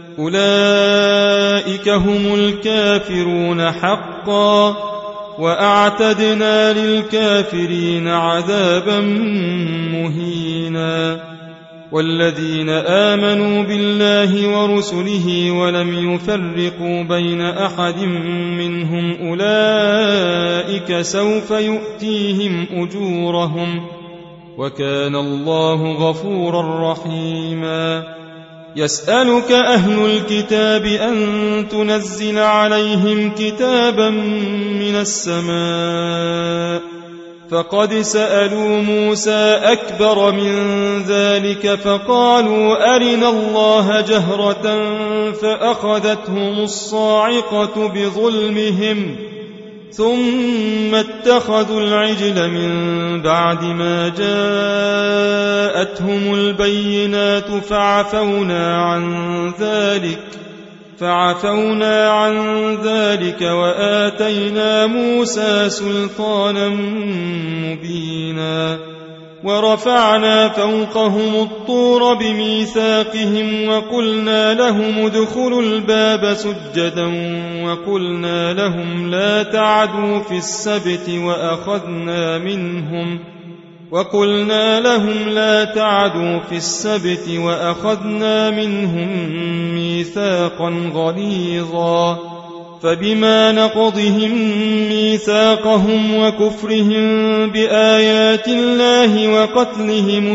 S1: أولئك هم الكافرون حقا وأعتدنا للكافرين عذابا مهينا والذين آمنوا بالله ورسله ولم يفرقوا بين أحد منهم أولئك سوف يؤتيهم أجورهم وكان الله غفورا رحيما يسألك أهل الكتاب أن تنزل عليهم كتابا من السماء فقد سألوا موسى أكبر من ذلك فقالوا أرنا الله جهرة فأخذتهم الصاعقة بظلمهم ثم اتخذوا العجل من بعد ما جاءتهم البينات فعفونا عن ذلك فعفونا عن ذلك وآتينا موسى سلطانا مبينا ورفعنا فوقهم الطور بميثاقهم وقلنا لهم ادخلوا الباب سجدا وقلنا لهم لا تعدوا في السبت وأخذنا منهم وقلنا لهم لا تعدوا في السبت وأخذنا منهم ميثاقا غليظا فبما نقضهم ميثاقهم وكفرهم بآيات الله وقتلهم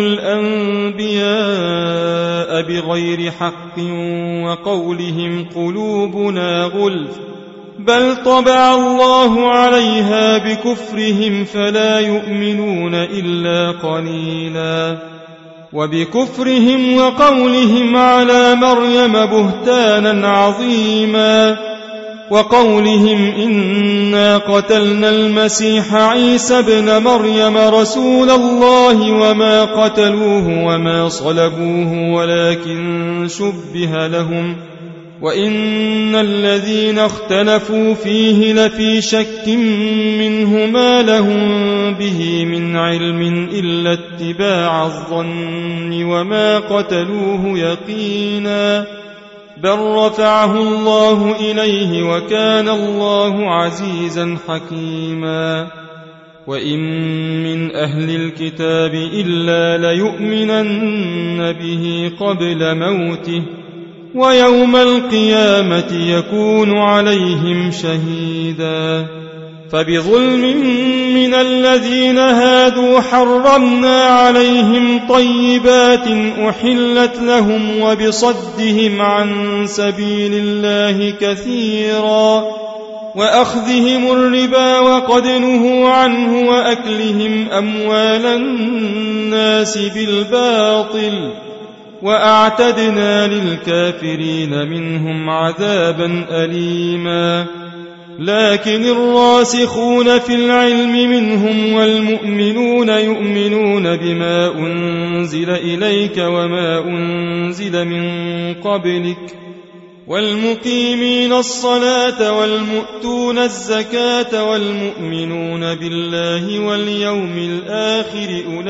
S1: الأنبياء بغير حق وقولهم قلوبنا غلف بل طبع الله عليها بكفرهم فلا يؤمنون إلا قليلا وبكفرهم وقولهم على مريم بهتانا عظيما وقولهم إنا قتلنا المسيح عيسى ابن مريم رسول الله وما قتلوه وما صلبوه ولكن شبه لهم وإن الذين اختلفوا فيه لفي شك منه ما لهم به من علم إلا اتباع الظن وما قتلوه يقينا بل رفعه الله إليه وكان الله عزيزا حكيما وإن من أهل الكتاب إلا ليؤمنن به قبل موته ويوم القيامة يكون عليهم شهيدا فبظلم من الذين هادوا حرمنا عليهم طيبات أحلت لهم وبصدهم عن سبيل الله كثيرا وأخذهم الربا وقد نهوا عنه وأكلهم أموال الناس بالباطل وأعتدنا للكافرين منهم عذابا أليما لكن الراسخون في العلم منهم والمؤمنون يؤمنون بما أنزل إليك وما أنزل من قبلك والمقيمين الصلاة والمؤتون الزكاة والمؤمنون بالله واليوم الآخر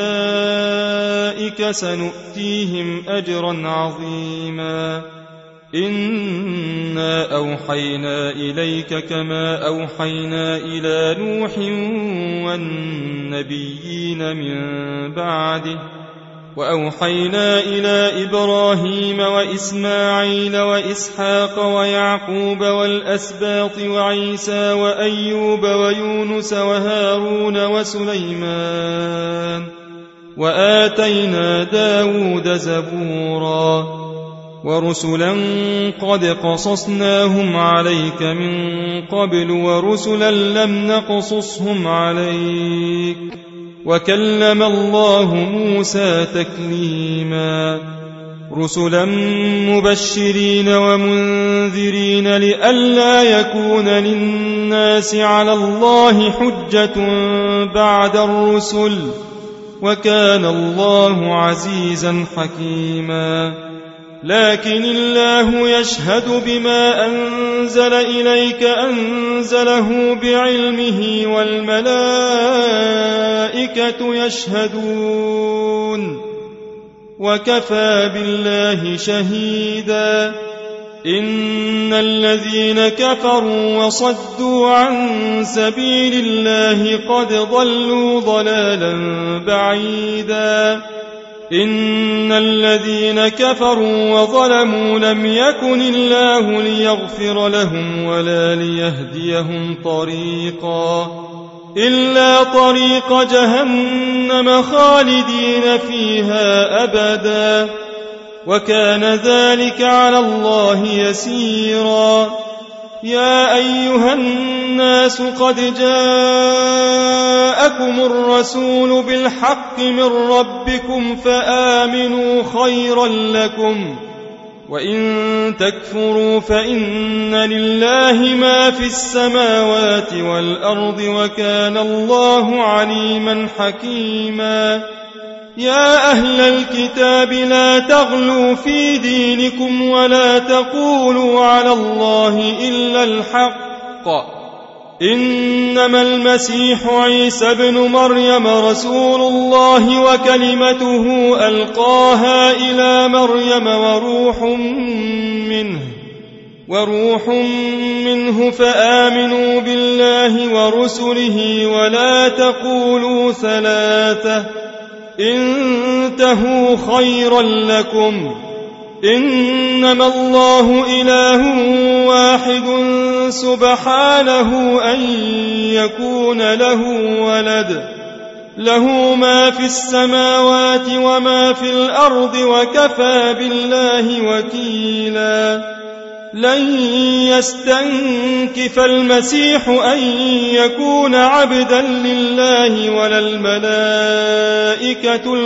S1: أولئك سنؤتيهم أجرا عظيما إنا أوحينا إليك كما أوحينا إلى نوح والنبيين من بعده وأوحينا إلى إبراهيم وإسماعيل وإسحاق ويعقوب والأسباط وعيسى وأيوب ويونس وهارون وسليمان وآتينا داود زبورا ورسلا قد قصصناهم عليك من قبل ورسلا لم نقصصهم عليك وكلم الله موسى تكليما رسلا مبشرين ومنذرين لئلا يكون للناس على الله حجة بعد الرسل وكان الله عزيزا حكيما لكن الله يشهد بما أنزل إليك أنزله بعلمه والملائكة يشهدون وكفى بالله شهيدا. إن الذين كفروا وصدوا عن سبيل الله قد ضلوا ضلالا بعيدا. إن الذين كفروا وظلموا لم يكن الله ليغفر لهم ولا ليهديهم طريقا إلا طريق جهنم خالدين فيها أبدا وكان ذلك على الله يسيرا. يا أيها الناس قد جاءكم الرسول بالحق من ربكم فآمنوا خيرا لكم وإن تكفروا فإن لله ما في السماوات والأرض وكان الله عليما حكيما. يا أهل الكتاب لا تغلوا في دينكم ولا تقولوا على الله إلا الحق. إنما المسيح عيسى ابن مريم رسول الله وكلمته ألقاها إلى مريم وروح منه وروح منه فآمنوا بالله ورسله ولا تقولوا ثلاثة انتهوا خيرا لكم. إنما الله إله واحد سبحانه أن يكون له ولد له ما في السماوات وما في الأرض وكفى بالله وكيلا. لن يستنكف المسيح أن يكون عبدا لله ولا الملائكة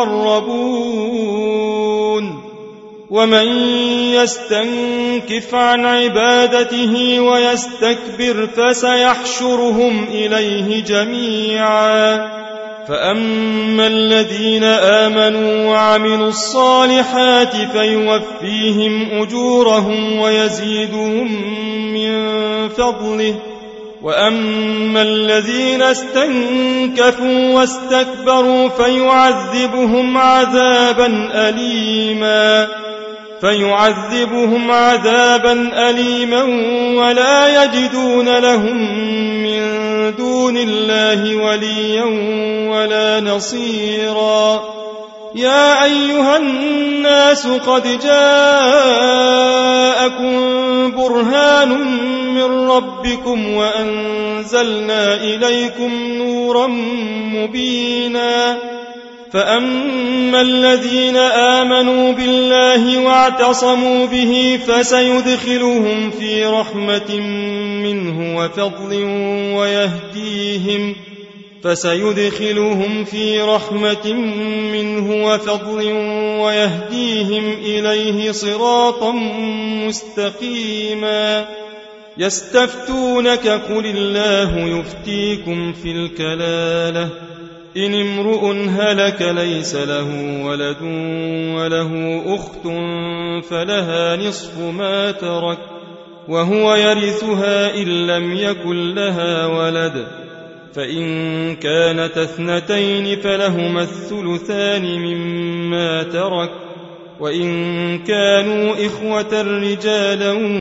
S1: المقربون ومن يستنكف عن عبادته ويستكبر فسيحشرهم إليه جميعا. فأما الذين آمنوا وعملوا الصالحات فيوفيهم أجورهم ويزيدهم من فضله وأما الذين استنكفوا واستكبروا فيعذبهم عذابا أليما فيعذبهم عذابا أليما ولا يجدون لهم من دون الله وليا ولا نصيرا. يا أيها الناس قد جاءكم برهان من ربكم وأنزلنا إليكم نورا مبينا. فأما الذين آمنوا بالله واعتصموا به فسيدخلهم في رحمة منه وفضل ويهديهم فسيدخلهم في رحمة منه وفضل ويهديهم إليه صراطا مستقيما. يستفتونك قل الله يفتيكم في الكلالة إن امرؤ هلك ليس له ولد وله أخت فلها نصف ما ترك وهو يرثها إن لم يكن لها ولد فإن كانت اثنتين فلهما الثلثان مما ترك وإن كانوا إخوة رجالا